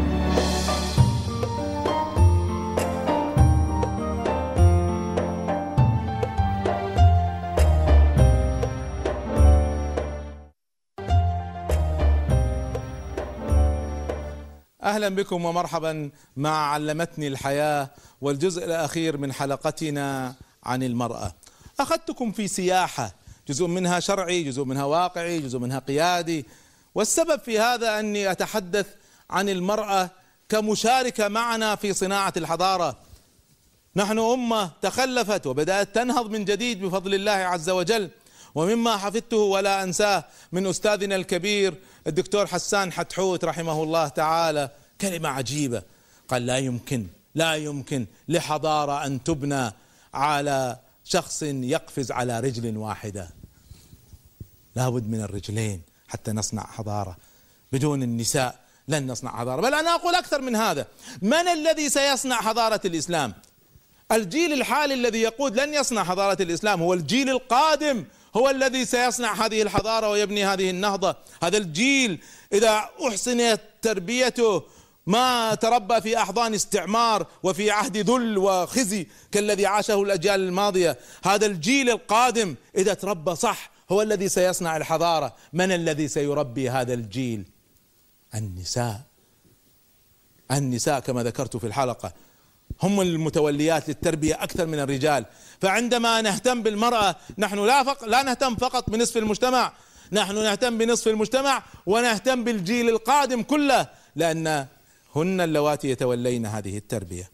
S1: أهلا بكم ومرحبا مع علمتني الحياة والجزء الأخير من حلقتنا عن المرأة. أخذتكم في سياحة، جزء منها شرعي، جزء منها واقعي، جزء منها قيادي. والسبب في هذا أني أتحدث عن المرأة كمشاركة معنا في صناعة الحضارة. نحن أمة تخلفت وبدأت تنهض من جديد بفضل الله عز وجل. ومما حفظته ولا أنساه من أستاذنا الكبير الدكتور حسان حتحوت رحمه الله تعالى كلمة عجيبة، قال: لا يمكن لا يمكن لحضارة أن تبنى على شخص يقفز على رجل واحدة. لابد من الرجلين حتى نصنع حضارة. بدون النساء لن نصنع حضارة. بل أنا أقول أكثر من هذا: من الذي سيصنع حضارة الإسلام؟ الجيل الحالي الذي يقود لن يصنع حضارة الإسلام، هو الجيل القادم هو الذي سيصنع هذه الحضارة ويبني هذه النهضة. هذا الجيل إذا أحسنت تربيته ما تربى في أحضان استعمار وفي عهد ذل وخزي كالذي عاشه الأجيال الماضية. هذا الجيل القادم إذا تربى صح هو الذي سيصنع الحضارة. من الذي سيربي هذا الجيل؟ النساء. النساء كما ذكرت في الحلقة هم المتوليات للتربية أكثر من الرجال. فعندما نهتم بالمرأة نحن لا فق... لا نهتم فقط بنصف المجتمع، نحن نهتم بنصف المجتمع ونهتم بالجيل القادم كله، لأن هن اللواتي يتولين هذه التربية.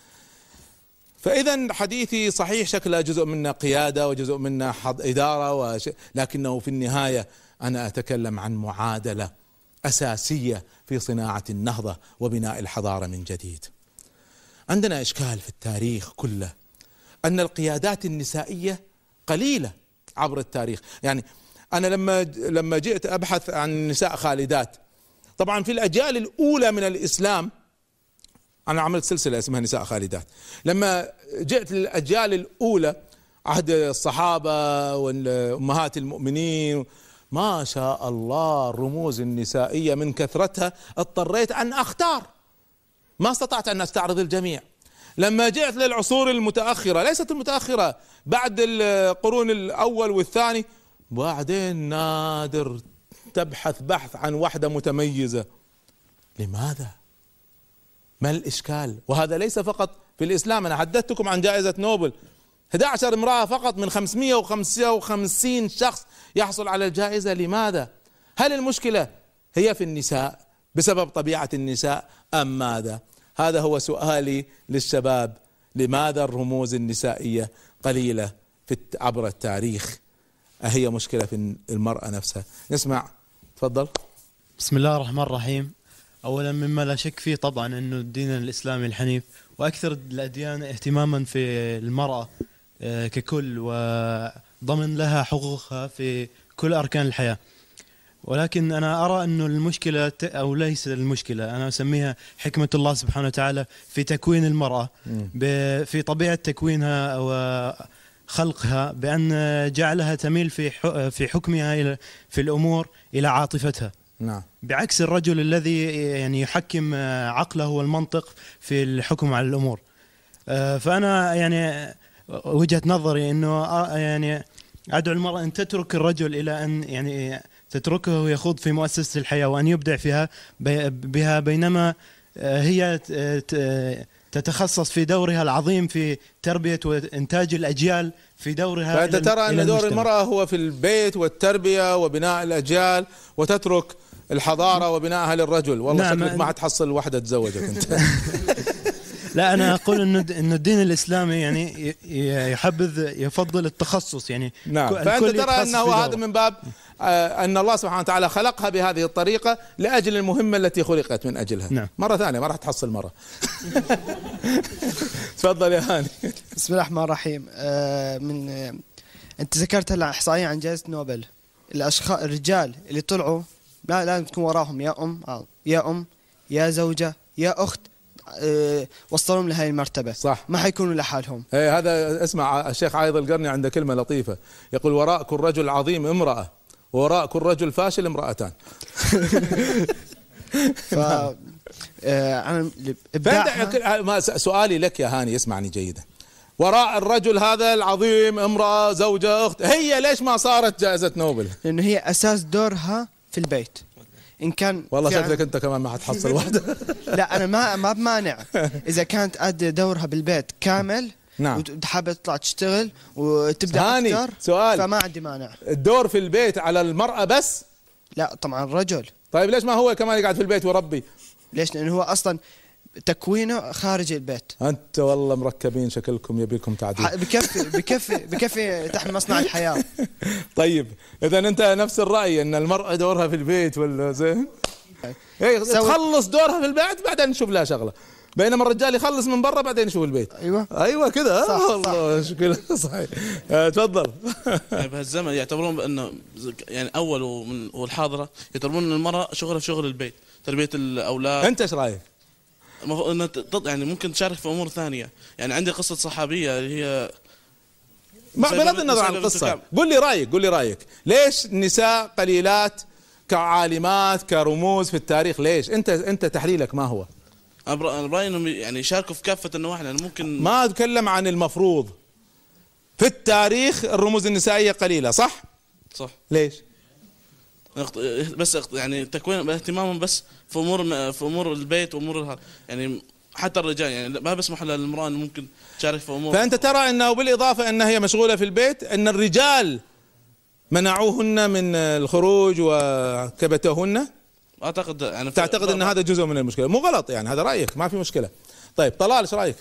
S1: فإذا حديثي صحيح شكله جزء منه قيادة وجزء منه إدارة وش... لكنه في النهاية أنا أتكلم عن معادلة أساسية في صناعة النهضة وبناء الحضارة من جديد. عندنا إشكال في التاريخ كله أن القيادات النسائية قليلة عبر التاريخ. يعني أنا لما لما جئت أبحث عن نساء خالدات، طبعا في الأجيال الأولى من الإسلام أنا عملت سلسلة اسمها نساء خالدات. لما جئت للأجيال الأولى عهد الصحابة وأمهات المؤمنين ما شاء الله الرموز النسائية من كثرتها اضطريت أن أختار، ما استطعت أن أستعرض الجميع. لما جئت للعصور المتأخرة، ليست المتأخرة، بعد القرون الأول والثاني، بعدين نادر تبحث بحث عن واحدة متميزة. لماذا؟ ما الإشكال؟ وهذا ليس فقط في الإسلام. أنا حدثتكم عن جائزة نوبل، إحدى عشرة امرأة فقط من خمسمئة وخمسة وخمسين شخص يحصل على الجائزة. لماذا؟ هل المشكلة هي في النساء بسبب طبيعة النساء أم ماذا؟ هذا هو سؤالي للشباب. لماذا الرموز النسائية قليلة في عبر التاريخ؟ أهي مشكلة في المرأة نفسها؟ نسمع، تفضل.
S3: بسم الله الرحمن الرحيم. أولا مما لا شك فيه طبعا أنه الدين الإسلامي الحنيف وأكثر الأديان اهتماما في المرأة ككل وضمن لها حقوقها في كل أركان الحياة. ولكن أنا أرى أنه المشكلة أو ليس المشكلة، أنا أسميها حكمة الله سبحانه وتعالى في تكوين المرأة، في طبيعة تكوينها وخلقها، بأن جعلها تميل في في حكمها في الأمور إلى عاطفتها
S1: نعم.
S3: بعكس الرجل الذي يعني يحكم عقله والمنطق في الحكم على الأمور. فأنا يعني وجهة نظري أنه يعني أدعو المرأة أن تترك الرجل إلى أن يعني تتركه يخوض في مؤسسة الحياة وأن يبدع فيها بها، بينما هي تتخصص في دورها العظيم في تربية وإنتاج الأجيال في دورها.
S1: فأنت ترى أن دور المرأة هو في البيت والتربية وبناء الأجيال، وتترك الحضارة وبناءها للرجل. والله نعم. شكلك ما حتحصل واحدة تزوجك أنت.
S3: لا، أنا أقول إنه إنه الدين الإسلامي يعني يحبذ يفضل التخصص يعني.
S1: نعم. فأنت ترى أنه هذا من باب أن الله سبحانه وتعالى خلقها بهذه الطريقة لأجل المهمة التي خلقت من أجلها.
S3: نعم.
S1: مرة ثانية ما راح تحصل مرة. تفضل يا هاني.
S4: بسم الله الرحمن الرحيم. آه من آه أنت ذكرت هلا إحصائية عن جائزة نوبل. الأشخاص الرجال اللي طلعوا لا لازم تكون وراهم يا أم آه يا أم يا زوجة يا أخت أه وصلهم لهذه المرتبة.
S1: صح.
S4: ما حيكونوا لحالهم.
S1: ايه هذا اسمع الشيخ عايض القرني عنده كلمة لطيفة، يقول وراء كل رجل عظيم امرأة ووراء كل رجل فاشل امرأتان.
S4: ف أنا إبداعها.
S1: سؤالي لك يا هاني اسمعني جيدا، وراء الرجل هذا العظيم امرأة زوجة أخت، هي ليش ما صارت جائزة نوبل؟
S4: لأنه هي أساس دورها في البيت. إن كان
S1: والله شكلك أنت كمان ما حتحصل واحدة.
S4: لا أنا ما ما بمانع إذا كانت أدي دورها بالبيت كامل.
S1: نعم.
S4: وتحب تطلع تشتغل وتبدأ
S1: هاني
S4: أكثر.
S1: سؤال،
S4: فما عندي مانع.
S1: الدور في البيت على المرأة بس؟
S4: لا طبعا الرجل.
S1: طيب ليش ما هو كمان يقعد في البيت ويربي؟
S4: ليش؟ لأنه هو أصلا تكوينه خارج البيت.
S1: أنت والله مركبين شكلكم يبيلكم تعديل.
S4: بكفي بكفي بكفي تحمل مصنع الحياة.
S1: طيب إذا أنت نفس الرأي أن المرأة دورها في البيت ولا زين؟ إيه تخلص دورها في البيت بعدين نشوف لها شغلة، بينما الرجال يخلص من برا بعدين يشوف البيت.
S4: ايوه
S1: ايوه كذا.
S4: صح
S1: والله شكله صحيح. اه تفضل.
S5: يعني بهالزمن يعتبرون بانه يعني اول ومن والحاضره يعتبرون ان المراه شغلها شغل البيت، تربيه الاولاد.
S1: انت ايش رايك؟
S5: انه يعني ممكن تشارك في امور ثانيه. يعني عندي قصه صحابيه اللي هي
S1: ما بغض النظر عن القصه، قل لي رايك قل لي رايك ليش النساء قليلات كعالمات كرموز في التاريخ؟ ليش؟ انت انت تحليلك ما هو؟
S5: انا برايي انهم يعني يشاركوا في كافه النواحي. يعني ممكن
S1: ما اتكلم عن المفروض في التاريخ الرموز النسائيه قليله، صح؟
S5: صح.
S1: ليش؟
S5: بس يعني تكوين اهتمامهم بس في امور في امور البيت وامور يعني حتى الرجال، يعني ما بسمح للمراه انه ممكن تشارك في امور.
S1: فانت ترى انه بالاضافه ان هي مشغوله في البيت ان الرجال منعوهن من الخروج وكبتوهن؟
S5: اعتقد يعني
S1: تعتقد ان هذا جزء من المشكله؟ مو غلط يعني، هذا رايك ما في مشكله. طيب طلال ايش رايك؟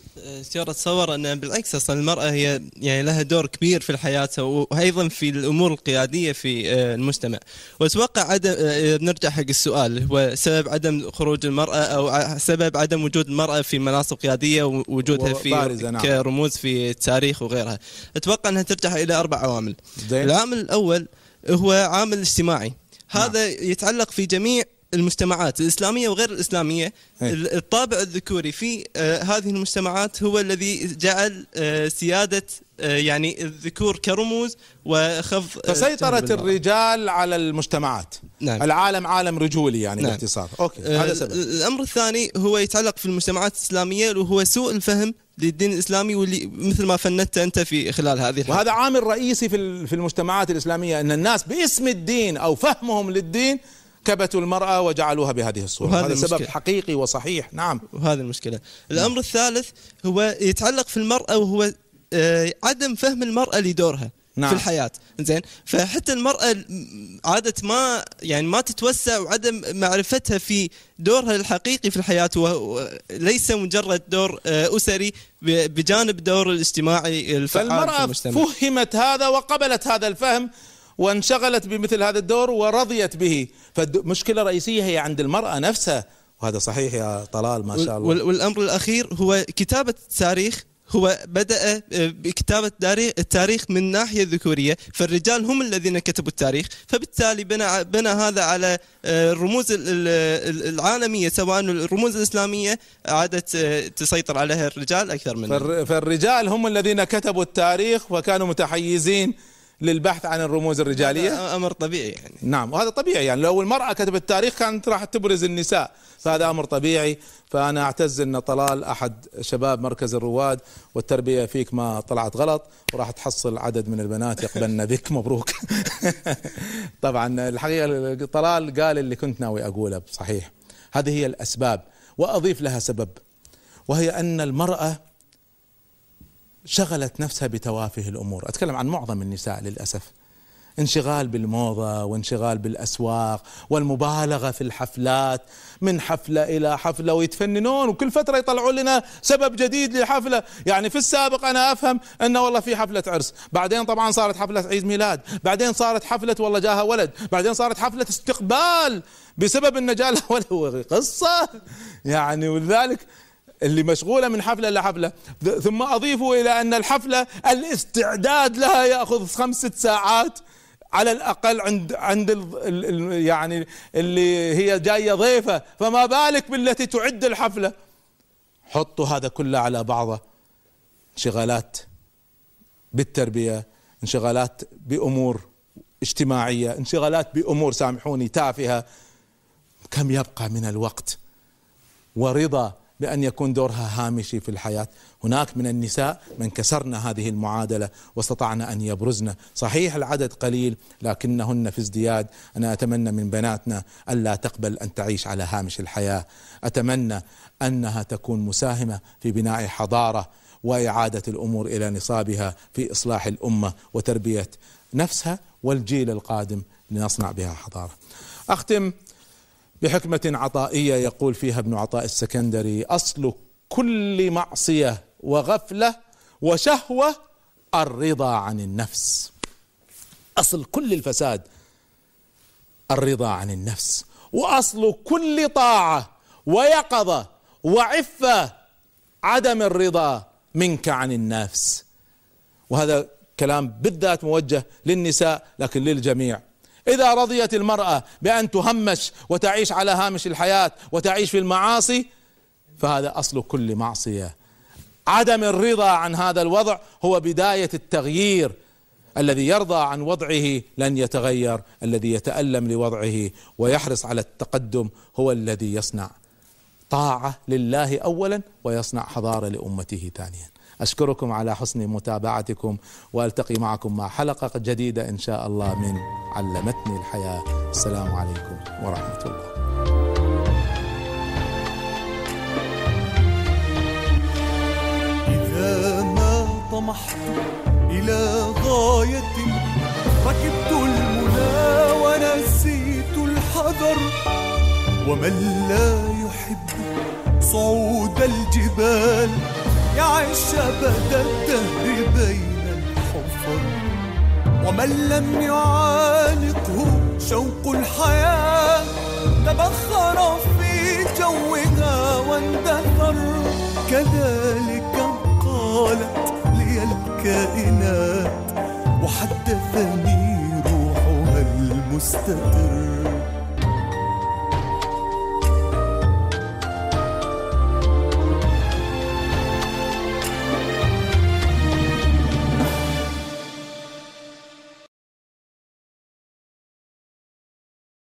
S6: سيارة تصور أن بالعكس أصلا المرأة هي يعني لها دور كبير في الحياة وأيضا في الأمور القيادية في المجتمع. وأتوقع عدم بنرجع حق السؤال هو سبب عدم خروج المرأة أو سبب عدم وجود المرأة في مناصب قيادية ووجودها في
S1: نعم.
S6: كرموز في التاريخ وغيرها. أتوقع أنها ترجع إلى أربع عوامل.
S1: دين.
S6: العامل الأول هو عامل اجتماعي، هذا نعم. يتعلق في جميع المجتمعات الإسلامية وغير الإسلامية. هي. الطابع الذكوري في آه هذه المجتمعات هو الذي جعل آه سيادة آه يعني الذكور كرموز وخفض آه
S1: فسيطرة الرجال على المجتمعات.
S6: نعم.
S1: العالم عالم رجولي يعني
S6: نعم.
S1: باختصار. أوكي. آه هذا سبب.
S6: الأمر الثاني هو يتعلق في المجتمعات الإسلامية وهو سوء الفهم للدين الإسلامي، واللي مثل ما فندت أنت في خلال هذه الحلقة.
S1: وهذا عامل رئيسي في في المجتمعات الإسلامية، أن الناس باسم الدين أو فهمهم للدين كبتوا المرأة وجعلوها بهذه الصورة. هذا سبب حقيقي وصحيح. نعم.
S6: وهذا المشكلة. الأمر الثالث هو يتعلق في المرأة وهو آه عدم فهم المرأة لدورها نعم. في الحياة. زين، فحتى المرأة عادة ما يعني ما تتوسع وعدم معرفتها في دورها الحقيقي في الحياة، وليس مجرد دور آه أسري بجانب دور الاجتماعي الفعال في المجتمع.
S1: فالمرأة فهمت هذا وقبلت هذا الفهم وانشغلت بمثل هذا الدور ورضيت به. فمشكلة رئيسية هي عند المرأة نفسها، وهذا صحيح يا طلال ما شاء الله.
S6: والأمر الأخير هو كتابة التاريخ. هو بدأ بكتابة التاريخ من ناحية ذكورية، فالرجال هم الذين كتبوا التاريخ، فبالتالي بنى بنى هذا على الرموز العالمية، سواء الرموز الإسلامية عادت تسيطر عليها الرجال أكثر من
S1: فالرجال هم الذين كتبوا التاريخ وكانوا متحيزين للبحث عن الرموز الرجالية؟
S6: أمر طبيعي يعني.
S1: نعم، وهذا طبيعي يعني، لو المرأة كتبت تاريخ كانت راح تبرز النساء، فهذا أمر طبيعي. فأنا أعتز أن طلال أحد شباب مركز الرواد والتربية فيك ما طلعت غلط، وراح تحصل عدد من البنات يقبلن بك. مبروك. طبعا الحقيقة طلال قال اللي كنت ناوي أقوله صحيح. هذه هي الأسباب، وأضيف لها سبب، وهي أن المرأة شغلت نفسها بتوافه الأمور. أتكلم عن معظم النساء للأسف، انشغال بالموضة وانشغال بالأسواق والمبالغة في الحفلات، من حفلة إلى حفلة، ويتفننون وكل فترة يطلعوا لنا سبب جديد لحفلة. يعني في السابق أنا أفهم أنه والله في حفلة عرس، بعدين طبعا صارت حفلة عيد ميلاد، بعدين صارت حفلة والله جاها ولد، بعدين صارت حفلة استقبال بسبب أن جاها ولد. قصة يعني. ولذلك اللي مشغولة من حفلة لحفلة. ثم أضيفوا إلى أن الحفلة الاستعداد لها يأخذ خمسة ساعات على الأقل عند عند ال ال يعني اللي هي جاية ضيفة، فما بالك بالتي تعد الحفلة. حطوا هذا كله على بعضه، انشغالات بالتربية، انشغالات بأمور اجتماعية، انشغالات بأمور سامحوني تافهة. كم يبقى من الوقت ورضا بأن يكون دورها هامشي في الحياة؟ هناك من النساء من كسرنا هذه المعادلة واستطعنا أن يبرزنا. صحيح العدد قليل لكنهن في ازدياد. أنا أتمنى من بناتنا ألا تقبل أن تعيش على هامش الحياة، أتمنى أنها تكون مساهمة في بناء حضارة وإعادة الأمور إلى نصابها في إصلاح الأمة وتربية نفسها والجيل القادم لنصنع بها حضارة. أختم بحكمة عطائية يقول فيها ابن عطاء السكندري: أصل كل معصية وغفلة وشهوة الرضا عن النفس. أصل كل الفساد الرضا عن النفس، وأصل كل طاعة ويقظة وعفة عدم الرضا منك عن النفس. وهذا كلام بالذات موجه للنساء لكن للجميع. إذا رضيت المرأة بأن تهمش وتعيش على هامش الحياة وتعيش في المعاصي فهذا أصل كل معصية. عدم الرضا عن هذا الوضع هو بداية التغيير. الذي يرضى عن وضعه لن يتغير، الذي يتألم لوضعه ويحرص على التقدم هو الذي يصنع طاعة لله أولا ويصنع حضارة لأمته ثانيا. أشكركم على حسن متابعتكم، وألتقي معكم مع حلقة جديدة إن شاء الله من علمتني الحياة. السلام عليكم ورحمة الله.
S2: إذا ما طمحت إلى غاية ركبت المنى ونسيت الحذر، ومن لا يحب صعود الجبال يعيش أبد الدهر بين الحفر، ومن لم يعانقه شوق الحياة تبخر في جوها واندثر. كذلك قالت لي الكائنات وحدثني روحها المستقر.